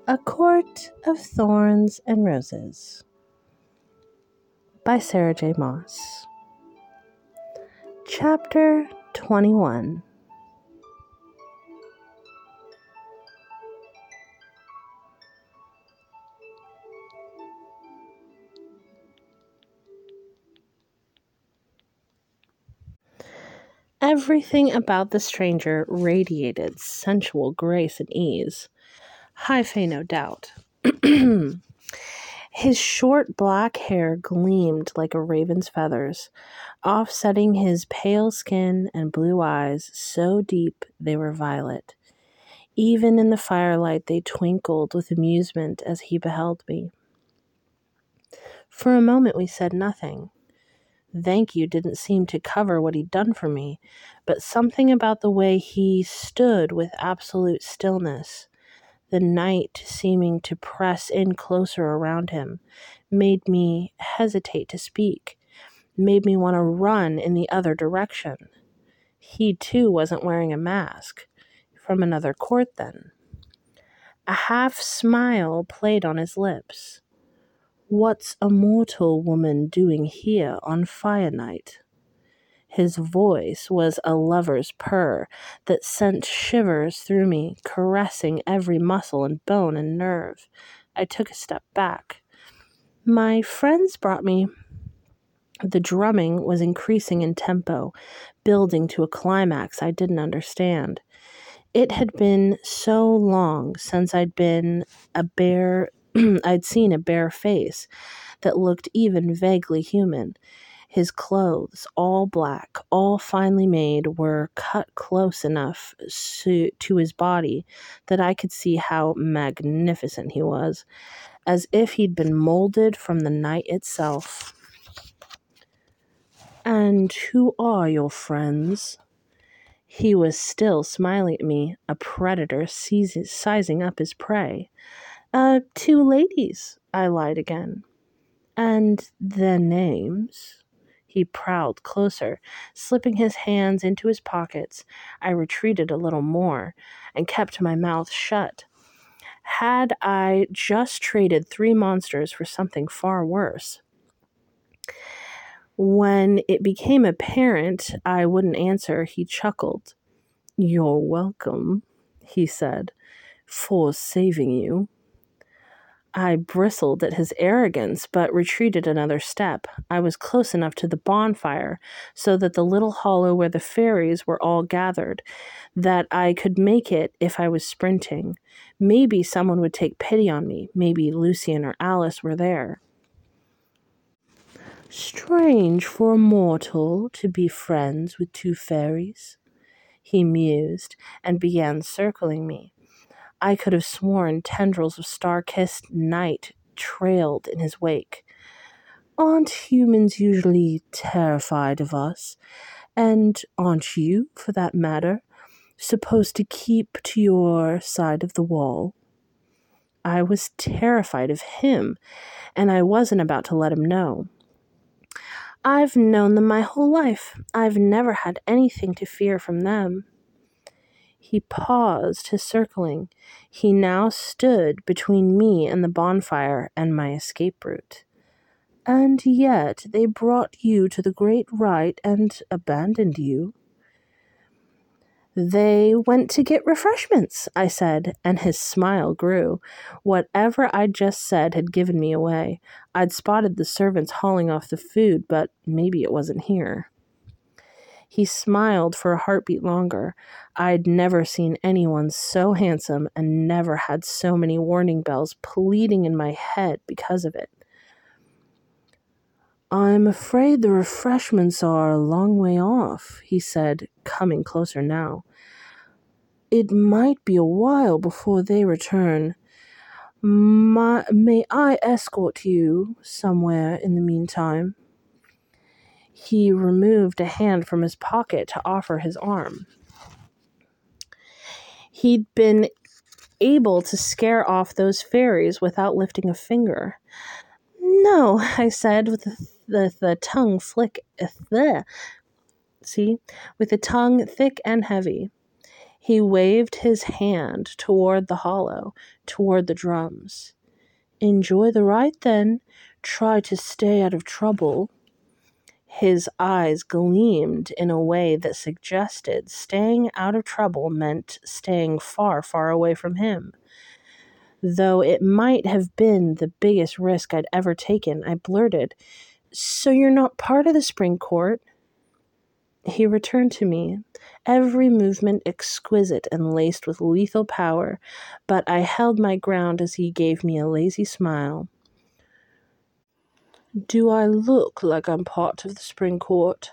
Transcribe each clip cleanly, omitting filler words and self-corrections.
A Court of Thorns and Roses by Sarah J. Maas. Chapter 21. Everything about the stranger radiated sensual grace and ease. High fae, no doubt. His short black hair gleamed like a raven's feathers, offsetting his pale skin and blue eyes so deep they were violet. Even in the firelight they twinkled with amusement as he beheld me. For a moment we said nothing. Thank you didn't seem to cover what he'd done for me, but something about the way he stood with absolute stillness, the night seeming to press in closer around him, made me hesitate to speak, made me want to run in the other direction. He, too, wasn't wearing a mask. From another court, then. A half smile played on his lips. What's a mortal woman doing here on fire night? His voice was a lover's purr that sent shivers through me, caressing every muscle and bone and nerve. I took a step back. My friends brought me. The drumming was increasing in tempo, building to a climax I didn't understand. It had been so long since I'd seen a bare face that looked even vaguely human. His clothes, all black, all finely made, were cut close enough to his body that I could see how magnificent he was, as if he'd been molded from the night itself. And who are your friends? He was still smiling at me, a predator sizing up his prey. 2 ladies, I lied again. And their names? He prowled closer, slipping his hands into his pockets. I retreated a little more and kept my mouth shut. Had I just traded 3 monsters for something far worse? When it became apparent I wouldn't answer, he chuckled. You're welcome, he said, for saving you. I bristled at his arrogance, but retreated another step. I was close enough to the bonfire so that the little hollow where the fairies were all gathered, that I could make it if I was sprinting. Maybe someone would take pity on me. Maybe Lucian or Alice were there. Strange for a mortal to be friends with 2 fairies, he mused and began circling me. I could have sworn tendrils of star-kissed night trailed in his wake. Aren't humans usually terrified of us? And aren't you, for that matter, supposed to keep to your side of the wall? I was terrified of him, and I wasn't about to let him know. I've known them my whole life. I've never had anything to fear from them. He paused his circling. He now stood between me and the bonfire and my escape route. And yet they brought you to the great rite and abandoned you. They went to get refreshments, I said, and his smile grew. Whatever I'd just said had given me away. I'd spotted the servants hauling off the food, but maybe it wasn't here. He smiled for a heartbeat longer. I'd never seen anyone so handsome and never had so many warning bells pleading in my head because of it. I'm afraid the refreshments are a long way off, he said, coming closer now. It might be a while before they return. May I escort you somewhere in the meantime? He removed a hand from his pocket to offer his arm. He'd been able to scare off those fairies without lifting a finger. No, I said with the tongue with the tongue thick and heavy. He waved his hand toward the hollow, toward the drums. Enjoy the ride, then. Try to stay out of trouble. His eyes gleamed in a way that suggested staying out of trouble meant staying far, far away from him. Though it might have been the biggest risk I'd ever taken, I blurted, "So you're not part of the spring court?" He returned to me, every movement exquisite and laced with lethal power, but I held my ground as he gave me a lazy smile. Do I look like I'm part of the spring court?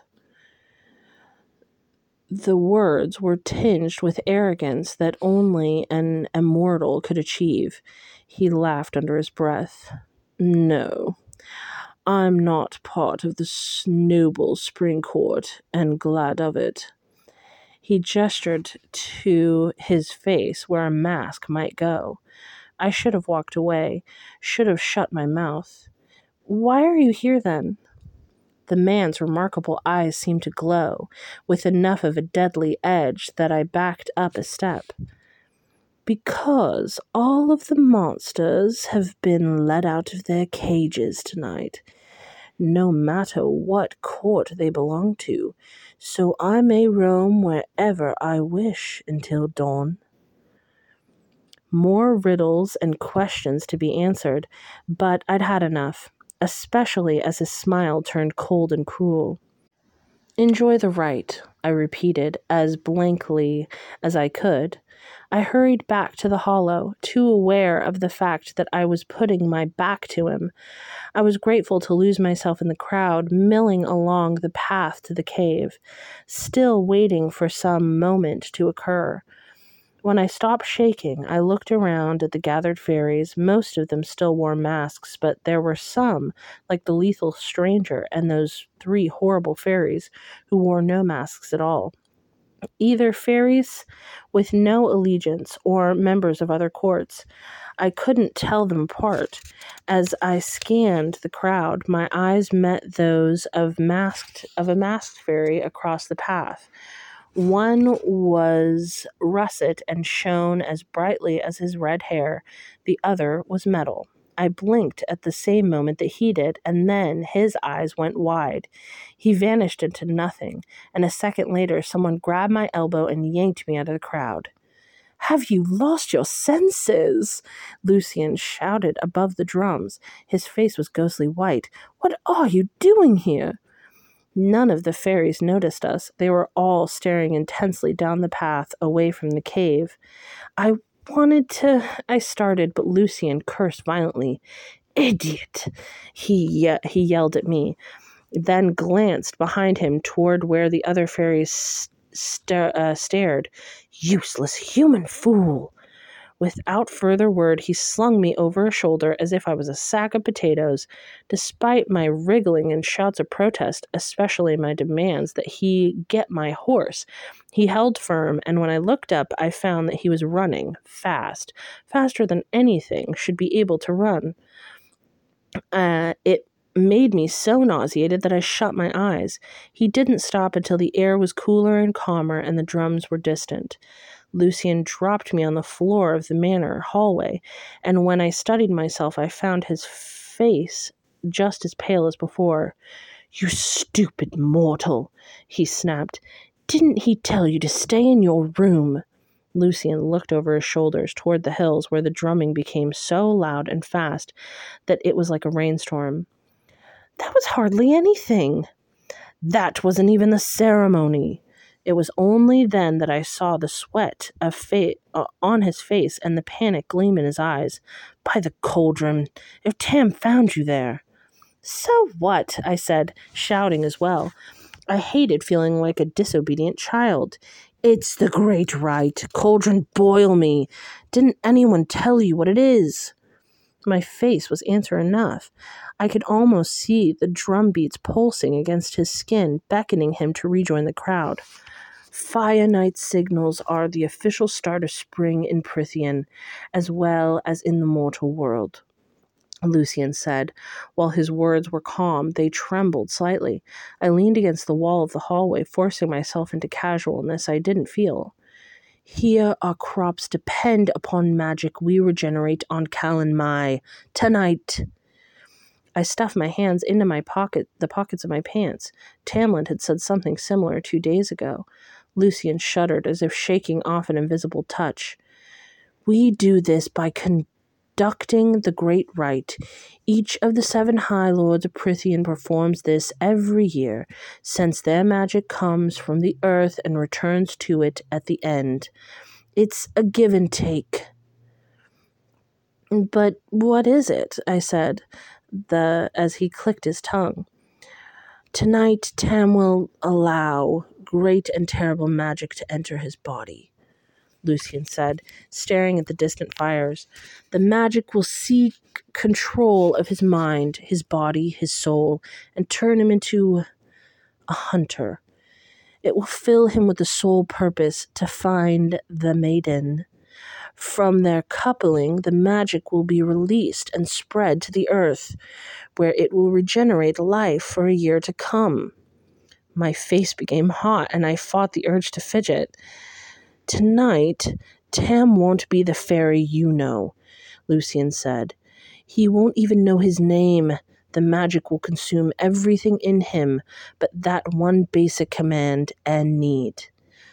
The words were tinged with arrogance that only an immortal could achieve. He laughed under his breath. No, I'm not part of the noble spring court, and glad of it. He gestured to his face where a mask might go. I should have walked away, should have shut my mouth. Why are you here, then? The man's remarkable eyes seemed to glow, with enough of a deadly edge that I backed up a step. Because all of the monsters have been let out of their cages tonight, no matter what court they belong to, so I may roam wherever I wish until dawn. More riddles and questions to be answered, but I'd had enough, especially as his smile turned cold and cruel. Enjoy the rite, I repeated as blankly as I could. I hurried back to the hollow, too aware of the fact that I was putting my back to him. I was grateful to lose myself in the crowd, milling along the path to the cave, still waiting for some moment to occur. When I stopped shaking, I looked around at the gathered fairies. Most of them still wore masks, but there were some, like the lethal stranger and those 3 horrible fairies, who wore no masks at all. Either fairies with no allegiance or members of other courts. I couldn't tell them apart. As I scanned the crowd, my eyes met those of a masked fairy across the path. One was russet and shone as brightly as his red hair. The other was metal. I blinked at the same moment that he did, and then his eyes went wide. He vanished into nothing, and a second later someone grabbed my elbow and yanked me out of the crowd. Have you lost your senses? Lucian shouted above the drums. His face was ghostly white. What are you doing here? None of the fairies noticed us. They were all staring intensely down the path away from the cave. I started, but Lucian cursed violently. Idiot! He yelled at me, then glanced behind him toward where the other fairies stared. Useless human fool! Without further word, he slung me over a shoulder as if I was a sack of potatoes. Despite my wriggling and shouts of protest, especially my demands that he get my horse, he held firm, and when I looked up, I found that he was running fast, faster than anything should be able to run. It made me so nauseated that I shut my eyes. He didn't stop until the air was cooler and calmer and the drums were distant. Lucian dropped me on the floor of the manor hallway, and when I studied myself, I found his face just as pale as before. You stupid mortal, he snapped. Didn't he tell you to stay in your room? Lucian looked over his shoulders toward the hills where the drumming became so loud and fast that it was like a rainstorm. That was hardly anything. That wasn't even the ceremony. It was only then that I saw the sweat on his face and the panic gleam in his eyes. By the cauldron, if Tam found you there. So what? I said, shouting as well. I hated feeling like a disobedient child. It's the great rite. Cauldron, boil me. Didn't anyone tell you what it is? My face was answer enough. I could almost see the drum beats pulsing against his skin, beckoning him to rejoin the crowd. Fire Night signals are the official start of spring in Prythian, as well as in the mortal world, Lucian said. While his words were calm, they trembled slightly. I leaned against the wall of the hallway, forcing myself into casualness I didn't feel. Here our crops depend upon magic we regenerate on Callan Mai. Tonight. I stuffed my hands into the pockets of my pants. Tamlin had said something similar 2 days ago. Lucian shuddered as if shaking off an invisible touch. We do this by conducting the great rite. Each of the 7 High Lords of Prythian performs this every year, since their magic comes from the earth and returns to it at the end. It's a give and take. But what is it? I said, as he clicked his tongue. Tonight, Tam will allow great and terrible magic to enter his body, Lucian said, staring at the distant fires. The magic will seek control of his mind, his body, his soul, and turn him into a hunter. It will fill him with the sole purpose to find the maiden. From their coupling, the magic will be released and spread to the earth, where it will regenerate life for a year to come. My face became hot, and I fought the urge to fidget. Tonight, Tam won't be the fairy you know, Lucian said. He won't even know his name. The magic will consume everything in him but that one basic command and need.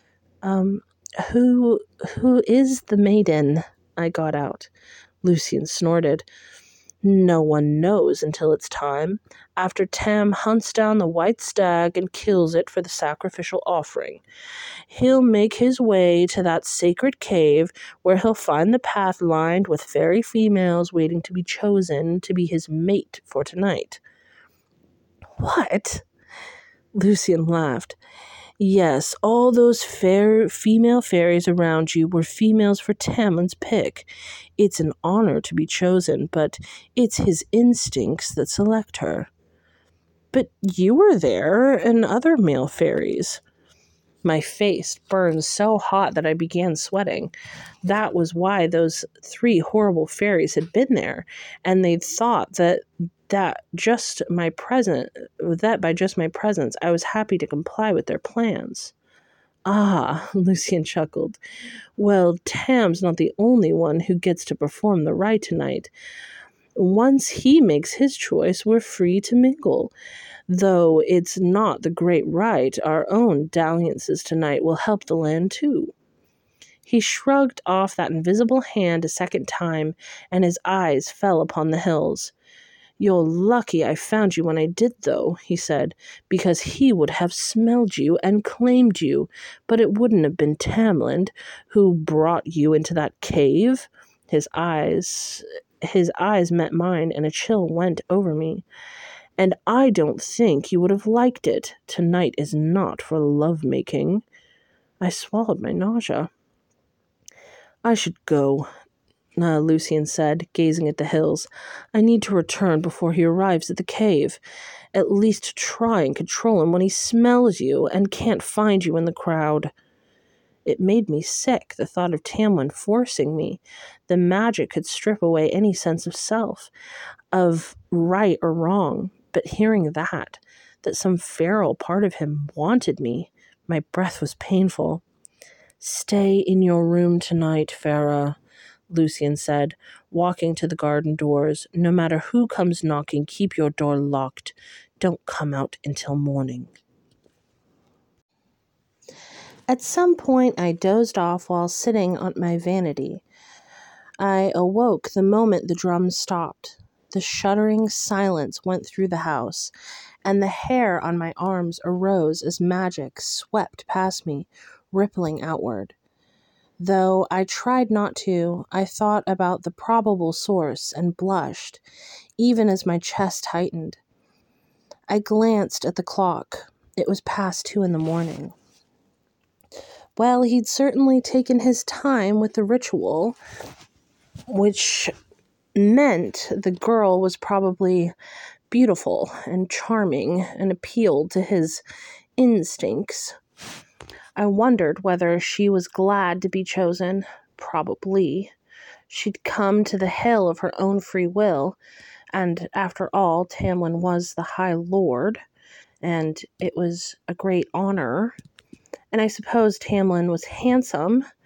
Who is the maiden? I got out. Lucian snorted. No one knows until it's time, after Tam hunts down the white stag and kills it for the sacrificial offering. He'll make his way to that sacred cave where he'll find the path lined with fairy females waiting to be chosen to be his mate for tonight. What? Lucian laughed. Yes, all those female fairies around you were females for Tamlin's pick. It's an honor to be chosen, but it's his instincts that select her. But you were there, and other male fairies. My face burned so hot that I began sweating. That was why those 3 horrible fairies had been there, and they'd thought that by just my presence, I was happy to comply with their plans. Ah, Lucian chuckled. Well, Tam's not the only one who gets to perform the rite tonight. Once he makes his choice, we're free to mingle. Though it's not the great rite, our own dalliances tonight will help the land too. He shrugged off that invisible hand a second time, and his eyes fell upon the hills. You're lucky I found you when I did, though, he said, because he would have smelled you and claimed you, but it wouldn't have been Tamlin who brought you into that cave. His eyes met mine, and a chill went over me. And I don't think you would have liked it. Tonight is not for love-making. I swallowed my nausea. I should go, Lucian said, gazing at the hills. I need to return before he arrives at the cave. At least to try and control him when he smells you and can't find you in the crowd. It made me sick, the thought of Tamlin forcing me. The magic could strip away any sense of self, of right or wrong. But hearing that some feral part of him wanted me, my breath was painful. Stay in your room tonight, Farah, Lucian said, walking to the garden doors. No matter who comes knocking, keep your door locked. Don't come out until morning. At some point, I dozed off while sitting on my vanity. I awoke the moment the drums stopped. The shuddering silence went through the house, and the hair on my arms arose as magic swept past me, rippling outward. Though I tried not to, I thought about the probable source and blushed, even as my chest tightened. I glanced at the clock. It was past 2 a.m. Well, he'd certainly taken his time with the ritual, which meant the girl was probably beautiful and charming and appealed to his instincts. I wondered whether she was glad to be chosen. Probably. She'd come to the hill of her own free will, and after all, Tamlin was the High Lord, and it was a great honor. And I suppose Tamlin was handsome,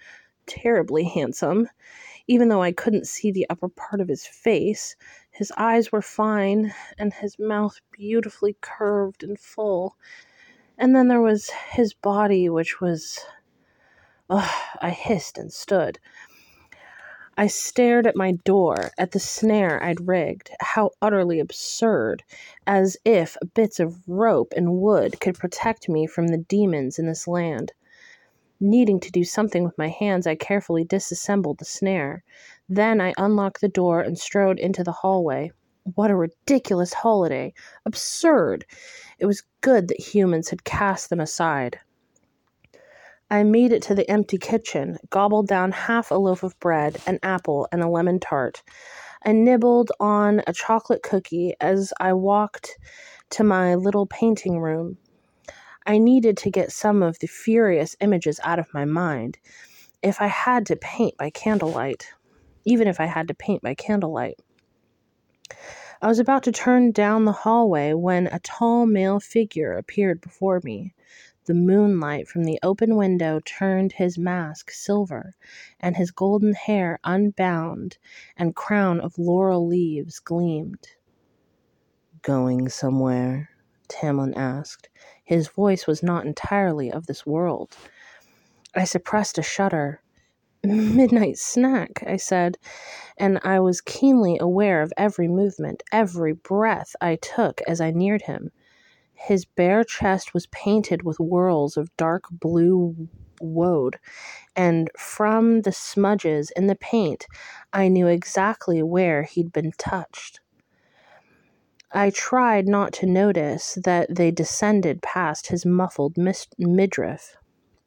terribly handsome, even though I couldn't see the upper part of his face. His eyes were fine, and his mouth beautifully curved and full. And then there was his body, which was... I hissed and stood. I stared at my door, at the snare I'd rigged. How utterly absurd, as if bits of rope and wood could protect me from the demons in this land. Needing to do something with my hands, I carefully disassembled the snare. Then I unlocked the door and strode into the hallway. What a ridiculous holiday! Absurd! It was good that humans had cast them aside. I made it to the empty kitchen, gobbled down half a loaf of bread, an apple, and a lemon tart. I nibbled on a chocolate cookie as I walked to my little painting room. I needed to get some of the furious images out of my mind. Even if I had to paint by candlelight. I was about to turn down the hallway when a tall male figure appeared before me. The moonlight from the open window turned his mask silver, and his golden hair unbound and crown of laurel leaves gleamed. "Going somewhere?" Tamlin asked. His voice was not entirely of this world. I suppressed a shudder. "Midnight snack," I said, and I was keenly aware of every movement, every breath I took as I neared him. His bare chest was painted with whorls of dark blue woad, and from the smudges in the paint, I knew exactly where he'd been touched. I tried not to notice that they descended past his muffled midriff.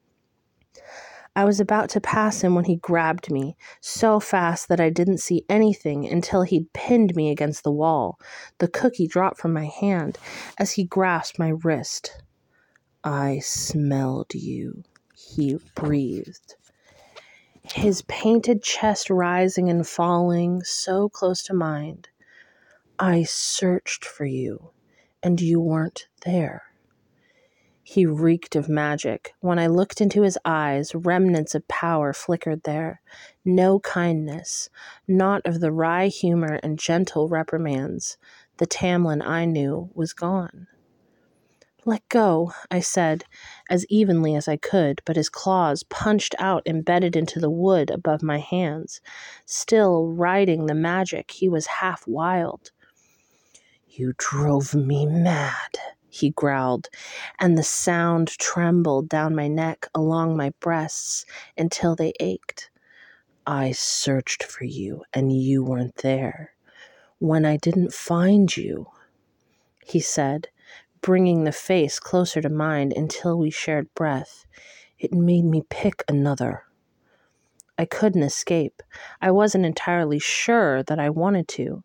I was about to pass him when he grabbed me, so fast that I didn't see anything until he'd pinned me against the wall. The cookie dropped from my hand as he grasped my wrist. "I smelled you," he breathed, his painted chest rising and falling so close to mine. "I searched for you, and you weren't there." He reeked of magic. When I looked into his eyes, remnants of power flickered there. No kindness, not of the wry humor and gentle reprimands. The Tamlin I knew was gone. "Let go," I said, as evenly as I could, but his claws punched out, embedded into the wood above my hands. Still riding the magic, he was half wild. "You drove me mad," he growled, and the sound trembled down my neck, along my breasts, until they ached. "I searched for you, and you weren't there. When I didn't find you," he said, bringing the face closer to mine until we shared breath, "it made me pick another." I couldn't escape. I wasn't entirely sure that I wanted to.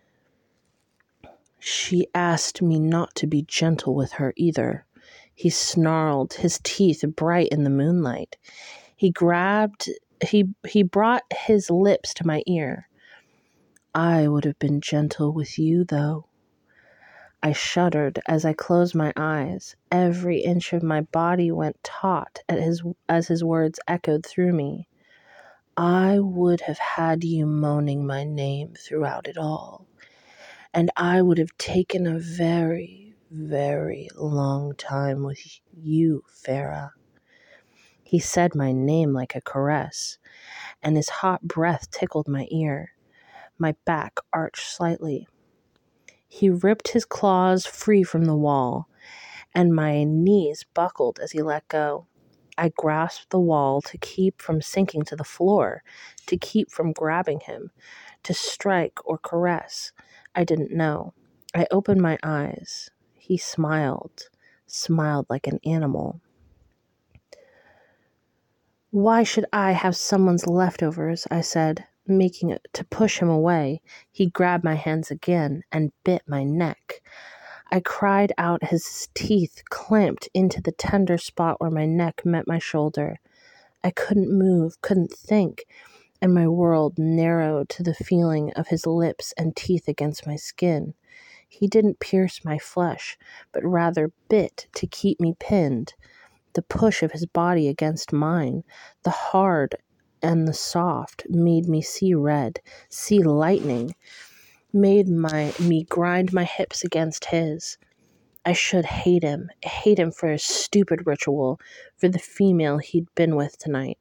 "She asked me not to be gentle with her either," he snarled, his teeth bright in the moonlight. He brought his lips to my ear. "I would have been gentle with you, though." I shuddered as I closed my eyes. Every inch of my body went taut as his words echoed through me. "I would have had you moaning my name throughout it all. And I would have taken a very, very long time with you, Farah." He said my name like a caress, and his hot breath tickled my ear. My back arched slightly. He ripped his claws free from the wall, and my knees buckled as he let go. I grasped the wall to keep from sinking to the floor, to keep from grabbing him, to strike or caress. I didn't know. I opened my eyes. He smiled like an animal. "Why should I have someone's leftovers?" I said, making it to push him away. He grabbed my hands again and bit my neck. I cried out as his teeth clamped into the tender spot where my neck met my shoulder. I couldn't move, couldn't think, and my world narrowed to the feeling of his lips and teeth against my skin. He didn't pierce my flesh, but rather bit to keep me pinned. The push of his body against mine, the hard and the soft made me see red, see lightning, made me grind my hips against his. I should hate him for his stupid ritual, for the female he'd been with tonight.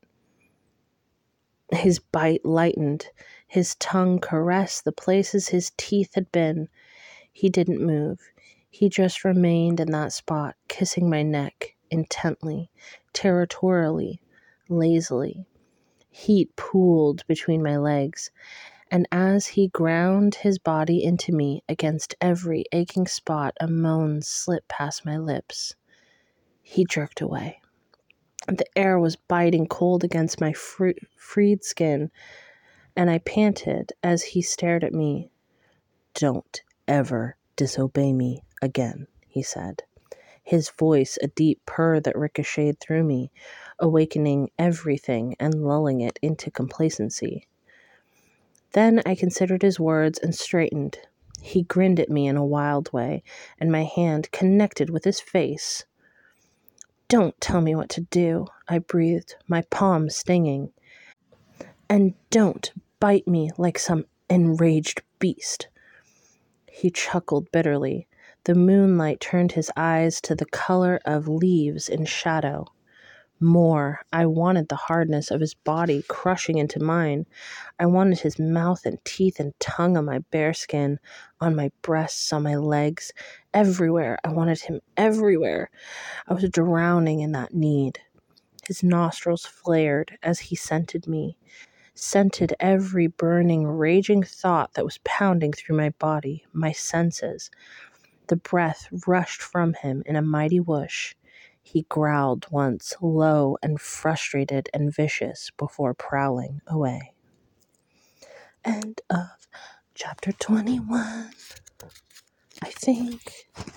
His bite lightened, his tongue caressed the places his teeth had been. He didn't move. He just remained in that spot, kissing my neck, intently, territorially, lazily. Heat pooled between my legs, and as he ground his body into me against every aching spot, a moan slipped past my lips. He jerked away. The air was biting cold against my freed skin, and I panted as he stared at me. "Don't ever disobey me again," he said, his voice a deep purr that ricocheted through me, awakening everything and lulling it into complacency. Then I considered his words and straightened. He grinned at me in a wild way, and my hand connected with his face. "Don't tell me what to do," I breathed, my palm stinging. "And don't bite me like some enraged beast." He chuckled bitterly. The moonlight turned his eyes to the color of leaves in shadow. More, I wanted the hardness of his body crushing into mine. I wanted his mouth and teeth and tongue on my bare skin, on my breasts, on my legs, everywhere. I wanted him everywhere. I was drowning in that need. His nostrils flared as he scented me, scented every burning, raging thought that was pounding through my body, my senses. The breath rushed from him in a mighty whoosh. He growled once, low and frustrated and vicious, before prowling away. End of chapter 21, I think.